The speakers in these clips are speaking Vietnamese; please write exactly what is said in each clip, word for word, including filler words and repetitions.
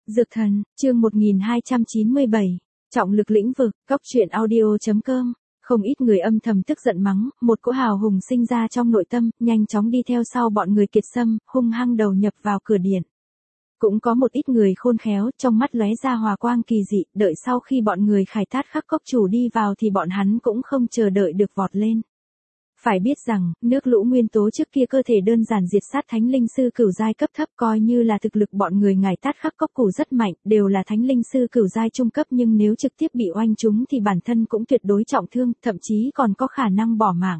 Dược thần, chương một nghìn hai trăm chín mươi bảy, trọng lực lĩnh vực, góc truyện audio chấm com. Không ít người âm thầm tức giận mắng, một cỗ hào hùng sinh ra trong nội tâm, nhanh chóng đi theo sau bọn người Kiệt Sâm, hung hăng đầu nhập vào cửa điện. Cũng có một ít người khôn khéo, trong mắt lóe ra hòa quang kỳ dị, đợi sau khi bọn người Khải Thát Khắc Cốc chủ đi vào thì bọn hắn cũng không chờ đợi được vọt lên. Phải biết rằng, nước lũ nguyên tố trước kia cơ thể đơn giản diệt sát thánh linh sư cửu giai cấp thấp, coi như là thực lực bọn người Ngải Tát Khắc Cốc Củ rất mạnh, đều là thánh linh sư cửu giai trung cấp, nhưng nếu trực tiếp bị oanh trúng thì bản thân cũng tuyệt đối trọng thương, thậm chí còn có khả năng bỏ mạng.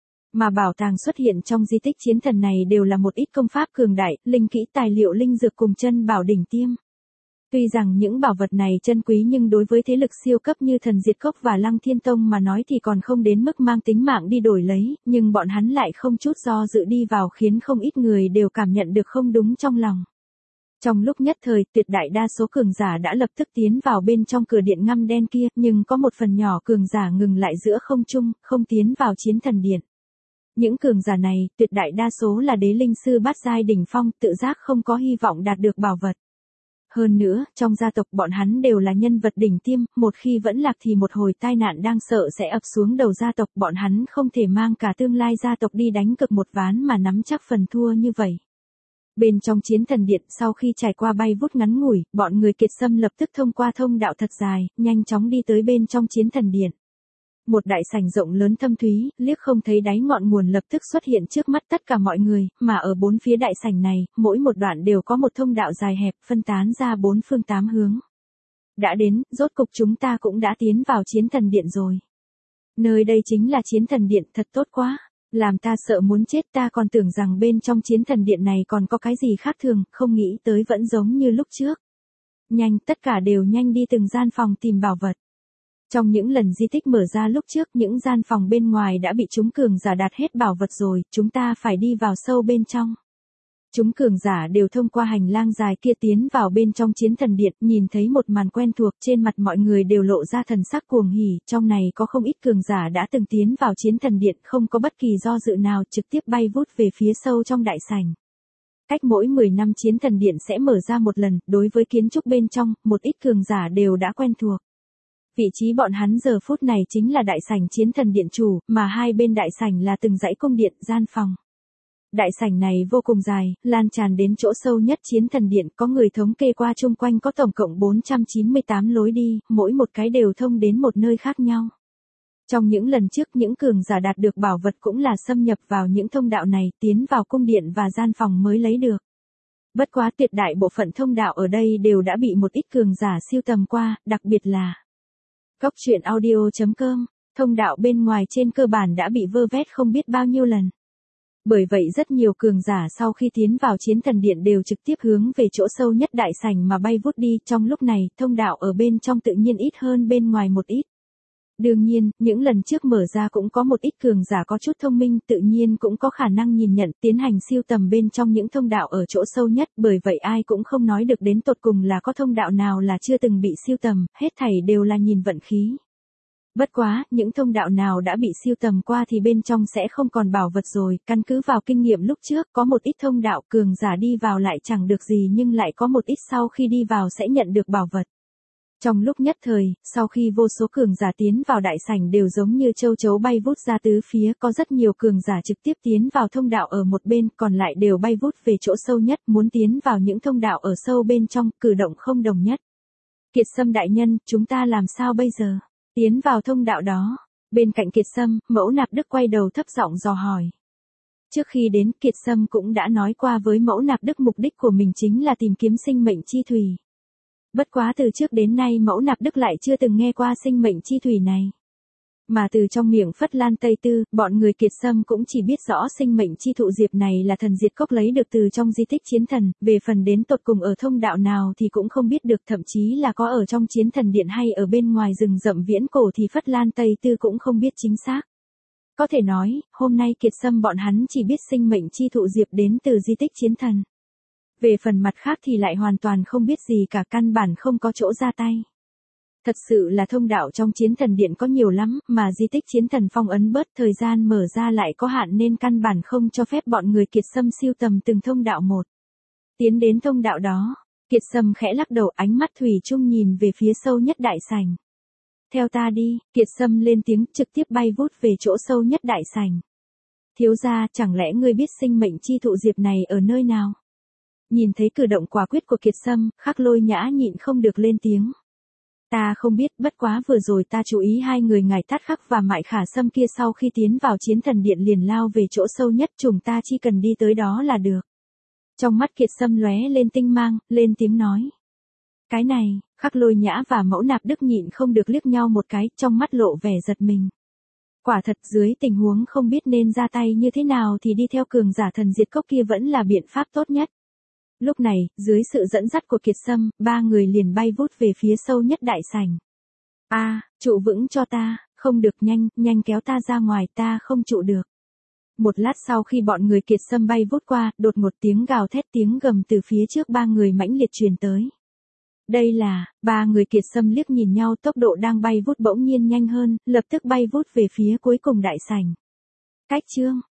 Mà bảo tàng xuất hiện trong di tích chiến thần này đều là một ít công pháp cường đại, linh kỹ tài liệu linh dược cùng chân bảo đỉnh tiêm. Tuy rằng những bảo vật này chân quý nhưng đối với thế lực siêu cấp như Thần Diệt Cốc và Lăng Thiên Tông mà nói thì còn không đến mức mang tính mạng đi đổi lấy, nhưng bọn hắn lại không chút do dự đi vào khiến không ít người đều cảm nhận được không đúng trong lòng. Trong lúc nhất thời, tuyệt đại đa số cường giả đã lập tức tiến vào bên trong cửa điện ngăm đen kia, nhưng có một phần nhỏ cường giả ngừng lại giữa không trung, không tiến vào chiến thần điện. Những cường giả này, tuyệt đại đa số là đế linh sư bát giai đỉnh phong, tự giác không có hy vọng đạt được bảo vật. Hơn nữa, trong gia tộc bọn hắn đều là nhân vật đỉnh tiêm, một khi vẫn lạc thì một hồi tai nạn đang sợ sẽ ập xuống đầu gia tộc, bọn hắn không thể mang cả tương lai gia tộc đi đánh cược một ván mà nắm chắc phần thua như vậy. Bên trong chiến thần điện, sau khi trải qua bay vút ngắn ngủi, bọn người Kiệt Sâm lập tức thông qua thông đạo thật dài, nhanh chóng đi tới bên trong chiến thần điện. Một đại sảnh rộng lớn thâm thúy, liếc không thấy đáy ngọn nguồn lập tức xuất hiện trước mắt tất cả mọi người, mà ở bốn phía đại sảnh này, mỗi một đoạn đều có một thông đạo dài hẹp, phân tán ra bốn phương tám hướng. Đã đến, rốt cục chúng ta cũng đã tiến vào chiến thần điện rồi. Nơi đây chính là chiến thần điện, thật tốt quá. Làm ta sợ muốn chết, ta còn tưởng rằng bên trong chiến thần điện này còn có cái gì khác thường, không nghĩ tới vẫn giống như lúc trước. Nhanh, tất cả đều nhanh đi từng gian phòng tìm bảo vật. Trong những lần di tích mở ra lúc trước, những gian phòng bên ngoài đã bị chúng cường giả đạt hết bảo vật rồi, chúng ta phải đi vào sâu bên trong. Chúng cường giả đều thông qua hành lang dài kia tiến vào bên trong chiến thần điện, nhìn thấy một màn quen thuộc, trên mặt mọi người đều lộ ra thần sắc cuồng hỉ, trong này có không ít cường giả đã từng tiến vào chiến thần điện, không có bất kỳ do dự nào, trực tiếp bay vút về phía sâu trong đại sảnh. Cách mỗi mười năm chiến thần điện sẽ mở ra một lần, đối với kiến trúc bên trong, một ít cường giả đều đã quen thuộc. Vị trí bọn hắn giờ phút này chính là đại sảnh chiến thần điện chủ, mà hai bên đại sảnh là từng dãy cung điện, gian phòng. Đại sảnh này vô cùng dài, lan tràn đến chỗ sâu nhất chiến thần điện, có người thống kê qua chung quanh có tổng cộng bốn trăm chín mươi tám lối đi, mỗi một cái đều thông đến một nơi khác nhau. Trong những lần trước, những cường giả đạt được bảo vật cũng là xâm nhập vào những thông đạo này, tiến vào cung điện và gian phòng mới lấy được. Bất quá tuyệt đại bộ phận thông đạo ở đây đều đã bị một ít cường giả siêu tầm qua, đặc biệt là góc truyện audio chấm com, thông đạo bên ngoài trên cơ bản đã bị vơ vét không biết bao nhiêu lần. Bởi vậy rất nhiều cường giả sau khi tiến vào chiến thần điện đều trực tiếp hướng về chỗ sâu nhất đại sảnh mà bay vút đi, trong lúc này, thông đạo ở bên trong tự nhiên ít hơn bên ngoài một ít. Đương nhiên, những lần trước mở ra cũng có một ít cường giả có chút thông minh, tự nhiên cũng có khả năng nhìn nhận, tiến hành siêu tầm bên trong những thông đạo ở chỗ sâu nhất, bởi vậy ai cũng không nói được đến tột cùng là có thông đạo nào là chưa từng bị siêu tầm, hết thảy đều là nhìn vận khí. Bất quá, những thông đạo nào đã bị siêu tầm qua thì bên trong sẽ không còn bảo vật rồi, căn cứ vào kinh nghiệm lúc trước, có một ít thông đạo cường giả đi vào lại chẳng được gì nhưng lại có một ít sau khi đi vào sẽ nhận được bảo vật. Trong lúc nhất thời, sau khi vô số cường giả tiến vào đại sảnh đều giống như châu chấu bay vút ra tứ phía, có rất nhiều cường giả trực tiếp tiến vào thông đạo ở một bên, còn lại đều bay vút về chỗ sâu nhất, muốn tiến vào những thông đạo ở sâu bên trong, cử động không đồng nhất. Kiệt Sâm đại nhân, chúng ta làm sao bây giờ? Tiến vào thông đạo đó. Bên cạnh Kiệt Sâm, Mẫu Nạp Đức quay đầu thấp giọng dò hỏi. Trước khi đến, Kiệt Sâm cũng đã nói qua với Mẫu Nạp Đức mục đích của mình chính là tìm kiếm sinh mệnh chi thủy. Bất quá từ trước đến nay Mẫu Nạp Đức lại chưa từng nghe qua sinh mệnh chi thủy này. Mà từ trong miệng Phất Lan Tây Tư, bọn người Kiệt Sâm cũng chỉ biết rõ sinh mệnh chi thụ diệp này là Thần Diệt Cốc lấy được từ trong di tích chiến thần, về phần đến tột cùng ở thông đạo nào thì cũng không biết được, thậm chí là có ở trong chiến thần điện hay ở bên ngoài rừng rậm viễn cổ thì Phất Lan Tây Tư cũng không biết chính xác. Có thể nói, hôm nay Kiệt Sâm bọn hắn chỉ biết sinh mệnh chi thụ diệp đến từ di tích chiến thần. Về phần mặt khác thì lại hoàn toàn không biết gì cả, căn bản không có chỗ ra tay. Thật sự là thông đạo trong chiến thần điện có nhiều lắm, mà di tích chiến thần phong ấn bớt, thời gian mở ra lại có hạn nên căn bản không cho phép bọn người Kiệt Sâm siêu tầm từng thông đạo một. Tiến đến thông đạo đó, Kiệt Sâm khẽ lắc đầu, ánh mắt thủy chung nhìn về phía sâu nhất đại sảnh. Theo ta đi, Kiệt Sâm lên tiếng, trực tiếp bay vút về chỗ sâu nhất đại sảnh. Thiếu gia, chẳng lẽ ngươi biết sinh mệnh chi thụ diệp này ở nơi nào? Nhìn thấy cử động quả quyết của Kiệt Sâm, Khắc Lôi Nhã nhịn không được lên tiếng. Ta không biết, bất quá vừa rồi ta chú ý hai người ngài Tát Khắc và Mại Khả Sâm kia sau khi tiến vào chiến thần điện liền lao về chỗ sâu nhất, chúng ta chỉ cần đi tới đó là được. Trong mắt Kiệt Sâm lóe lên tinh mang, lên tiếng nói. Cái này, Khắc Lôi Nhã và Mẫu Nạp Đức nhịn không được liếc nhau một cái, trong mắt lộ vẻ giật mình. Quả thật dưới tình huống không biết nên ra tay như thế nào thì đi theo cường giả thần diệt cốc kia vẫn là biện pháp tốt nhất. Lúc này, dưới sự dẫn dắt của Kiệt Sâm, ba người liền bay vút về phía sâu nhất đại sảnh. A, à, trụ vững cho ta, không được, nhanh, nhanh kéo ta ra ngoài, ta không trụ được. Một lát sau khi bọn người Kiệt Sâm bay vút qua, đột một tiếng gào thét, tiếng gầm từ phía trước ba người mãnh liệt truyền tới. Đây là, ba người Kiệt Sâm liếc nhìn nhau, tốc độ đang bay vút bỗng nhiên nhanh hơn, lập tức bay vút về phía cuối cùng đại sảnh. Cách chương